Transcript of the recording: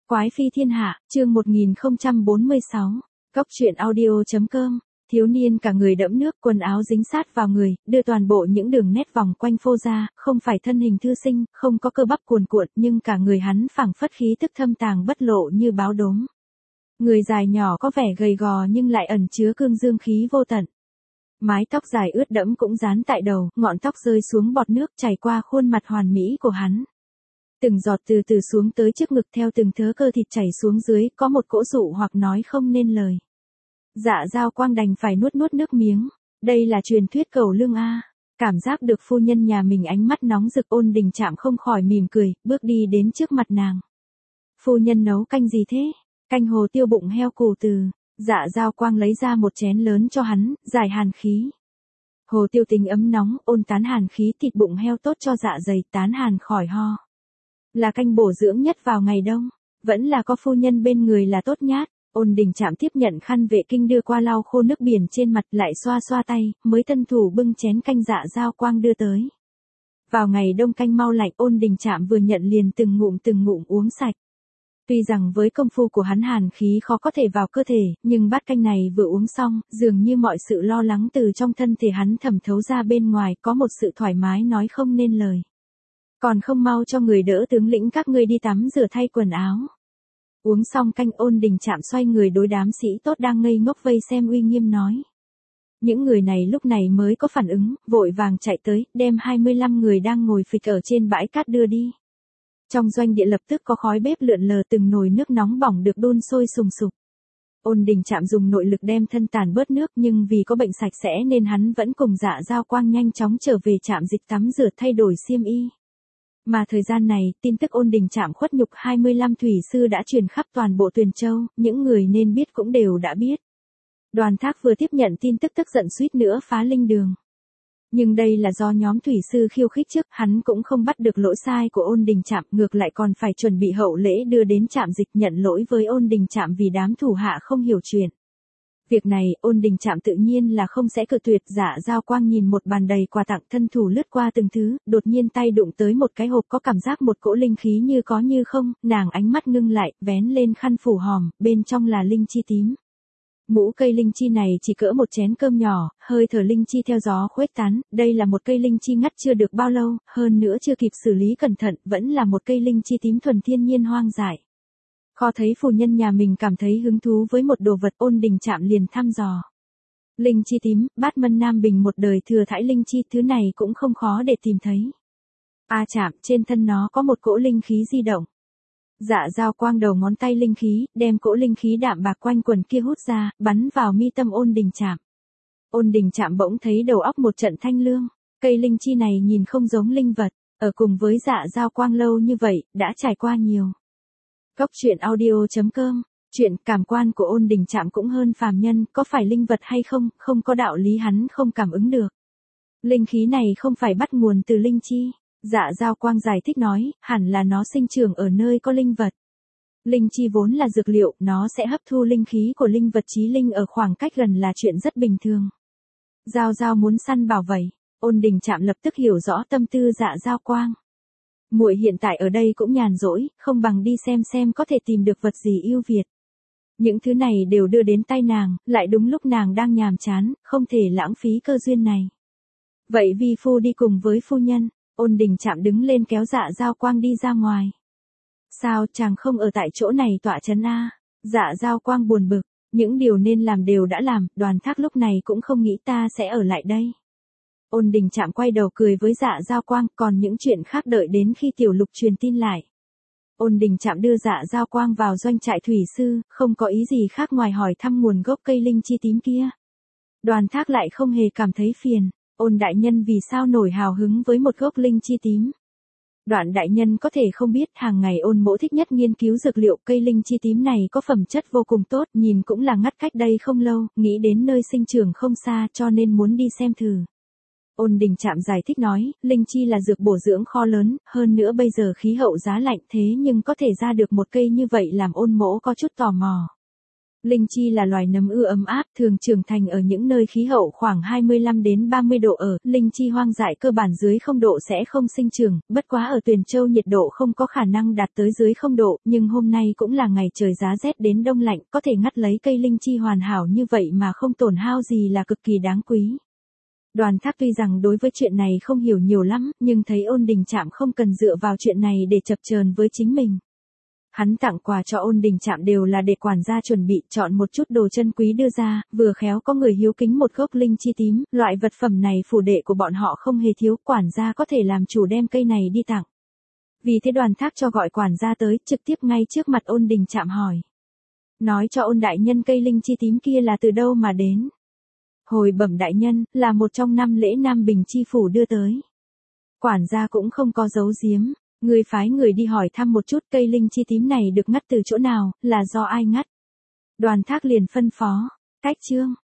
Quái phi thiên hạ, chương 1046. Cốc truyện audio.com. Thiếu niên cả người đẫm nước, quần áo dính sát vào người, đưa toàn bộ những đường nét vòng quanh phô ra, không phải thân hình thư sinh, không có cơ bắp cuồn cuộn, nhưng cả người hắn phảng phất khí tức thâm tàng bất lộ như báo đốm. Người dài nhỏ có vẻ gầy gò nhưng lại ẩn chứa cương dương khí vô tận. Mái tóc dài ướt đẫm cũng dán tại đầu, ngọn tóc rơi xuống bọt nước chảy qua khuôn mặt hoàn mỹ của hắn. Từng giọt từ từ xuống tới trước ngực theo từng thớ cơ thịt chảy xuống dưới, có một cỗ dụ hoặc nói không nên lời. Dạ Dao Quang đành phải nuốt nước miếng. Đây là truyền thuyết cầu lương a. Cảm giác được phu nhân nhà mình ánh mắt nóng rực, Ôn Đình Trạm không khỏi mỉm cười, bước đi đến trước mặt nàng. Phu nhân nấu canh gì thế? Canh hồ tiêu bụng heo củ từ. Dạ Dao Quang lấy ra một chén lớn cho hắn, giải hàn khí. Hồ tiêu tính ấm nóng, ôn tán hàn khí, thịt bụng heo tốt cho dạ dày, tán hàn khỏi ho. Là canh bổ dưỡng nhất vào ngày đông, vẫn là có phu nhân bên người là tốt nhát. Ôn Đình Trạm tiếp nhận khăn vệ kinh đưa qua lau khô nước biển trên mặt, lại xoa xoa tay, mới thân thủ bưng chén canh Dạ Dao Quang đưa tới. Vào ngày đông canh mau lạnh, Ôn Đình Trạm vừa nhận liền từng ngụm uống sạch. Tuy rằng với công phu của hắn hàn khí khó có thể vào cơ thể, nhưng bát canh này vừa uống xong, dường như mọi sự lo lắng từ trong thân thể hắn thẩm thấu ra bên ngoài, có một sự thoải mái nói không nên lời. Còn không mau cho người đỡ tướng lĩnh các ngươi đi tắm rửa thay quần áo. Uống xong canh, Ôn Đình Trạm xoay người đối đám sĩ tốt đang ngây ngốc vây xem uy nghiêm nói. Những người này lúc này mới có phản ứng, vội vàng chạy tới, đem 25 người đang ngồi phịch ở trên bãi cát đưa đi. Trong doanh địa lập tức có khói bếp lượn lờ, từng nồi nước nóng bỏng được đun sôi sùng sục. Ôn Đình Trạm dùng nội lực đem thân tàn bớt nước, nhưng vì có bệnh sạch sẽ nên hắn vẫn cùng Dạ Dao Quang nhanh chóng trở về trạm dịch tắm rửa thay đổi xiêm y. Mà thời gian này, tin tức Ôn Đình Trạm khuất nhục 25 thủy sư đã truyền khắp toàn bộ Tuyền Châu, những người nên biết cũng đều đã biết. Đoàn Thác vừa tiếp nhận tin tức tức giận suýt nữa phá linh đường. Nhưng đây là do nhóm thủy sư khiêu khích trước, hắn cũng không bắt được lỗi sai của Ôn Đình Trạm, ngược lại còn phải chuẩn bị hậu lễ đưa đến trạm dịch nhận lỗi với Ôn Đình Trạm vì đám thủ hạ không hiểu chuyện. Việc này, Ôn Đình Trạm tự nhiên là không sẽ cự tuyệt. Dạ Dao Quang nhìn một bàn đầy quà tặng, thân thủ lướt qua từng thứ, đột nhiên tay đụng tới một cái hộp có cảm giác một cỗ linh khí như có như không, nàng ánh mắt ngưng lại, vén lên khăn phủ hòm, bên trong là linh chi tím. Mũ cây linh chi này chỉ cỡ một chén cơm nhỏ, hơi thở linh chi theo gió khuếch tán, đây là một cây linh chi ngắt chưa được bao lâu, hơn nữa chưa kịp xử lý cẩn thận, vẫn là một cây linh chi tím thuần thiên nhiên hoang dại. Kho thấy phu nhân nhà mình cảm thấy hứng thú với một đồ vật, Ôn Đình Trạm liền thăm dò. Linh chi tím, Bát Mân Nam Bình một đời thừa thãi linh chi, thứ này cũng không khó để tìm thấy. Chạm, trên thân nó có một cỗ linh khí di động. Dạ Dao Quang đầu ngón tay linh khí, đem cỗ linh khí đạm bạc quanh quần kia hút ra, bắn vào mi tâm Ôn Đình Trạm. Ôn Đình Trạm bỗng thấy đầu óc một trận thanh lương, cây linh chi này nhìn không giống linh vật, ở cùng với Dạ Dao Quang lâu như vậy, đã trải qua nhiều. Cốc truyện audio.com. Chuyện cảm quan của Ôn Đình Trạm cũng hơn phàm nhân, có phải linh vật hay không, không có đạo lý hắn không cảm ứng được. Linh khí này không phải bắt nguồn từ linh chi. Dạ Dao Quang giải thích nói, hẳn là nó sinh trưởng ở nơi có linh vật. Linh chi vốn là dược liệu, nó sẽ hấp thu linh khí của linh vật chí linh ở khoảng cách gần là chuyện rất bình thường. Dao muốn săn bảo vậy. Ôn Đình Trạm lập tức hiểu rõ tâm tư Dạ Dao Quang. Muội hiện tại ở đây cũng nhàn rỗi, không bằng đi xem có thể tìm được vật gì ưu việt. Những thứ này đều đưa đến tay nàng, lại đúng lúc nàng đang nhàm chán, không thể lãng phí cơ duyên này. Vậy vi phu đi cùng với phu nhân. Ôn Đình Trạm đứng lên kéo Dạ Dao Quang đi ra ngoài. Sao chàng không ở tại chỗ này tọa chấn a? Dạ Dao Quang buồn bực, những điều nên làm đều đã làm, Đoàn Thác lúc này cũng không nghĩ ta sẽ ở lại đây. Ôn Đình Trạm quay đầu cười với Dạ Dao Quang, còn những chuyện khác đợi đến khi Tiểu Lục truyền tin lại. Ôn Đình Trạm đưa Dạ Dao Quang vào doanh trại thủy sư, không có ý gì khác ngoài hỏi thăm nguồn gốc cây linh chi tím kia. Đoàn Thác lại không hề cảm thấy phiền. Ôn đại nhân vì sao nổi hào hứng với một gốc linh chi tím? Đoạn đại nhân có thể không biết, hàng ngày Ôn mỗ thích nhất nghiên cứu dược liệu, cây linh chi tím này có phẩm chất vô cùng tốt, nhìn cũng là ngắt cách đây không lâu, nghĩ đến nơi sinh trưởng không xa cho nên muốn đi xem thử. Ôn Đình Trạm giải thích nói, linh chi là dược bổ dưỡng kho lớn, hơn nữa bây giờ khí hậu giá lạnh, thế nhưng có thể ra được một cây như vậy làm Ôn mỗ có chút tò mò. Linh chi là loài nấm ưa ấm áp, thường trưởng thành ở những nơi khí hậu khoảng 25 đến 30 độ ở, linh chi hoang dại cơ bản dưới 0 độ sẽ không sinh trưởng, bất quá ở Tuyền Châu nhiệt độ không có khả năng đạt tới dưới 0 độ, nhưng hôm nay cũng là ngày trời giá rét đến đông lạnh, có thể ngắt lấy cây linh chi hoàn hảo như vậy mà không tổn hao gì là cực kỳ đáng quý. Đoàn Thác tuy rằng đối với chuyện này không hiểu nhiều lắm, nhưng thấy Ôn Đình Trạm không cần dựa vào chuyện này để chập chờn với chính mình. Hắn tặng quà cho Ôn Đình Trạm đều là để quản gia chuẩn bị chọn một chút đồ chân quý đưa ra, vừa khéo có người hiếu kính một gốc linh chi tím, loại vật phẩm này phủ đệ của bọn họ không hề thiếu, quản gia có thể làm chủ đem cây này đi tặng. Vì thế Đoàn Thác cho gọi quản gia tới, trực tiếp ngay trước mặt Ôn Đình Trạm hỏi. Nói cho Ôn đại nhân cây linh chi tím kia là từ đâu mà đến. Hồi bẩm đại nhân, là một trong 5 lễ Nam Bình chi phủ đưa tới. Quản gia cũng không có giấu giếm. Người phái người đi hỏi thăm một chút cây linh chi tím này được ngắt từ chỗ nào, là do ai ngắt. Đoàn Thác liền phân phó. Cách chương.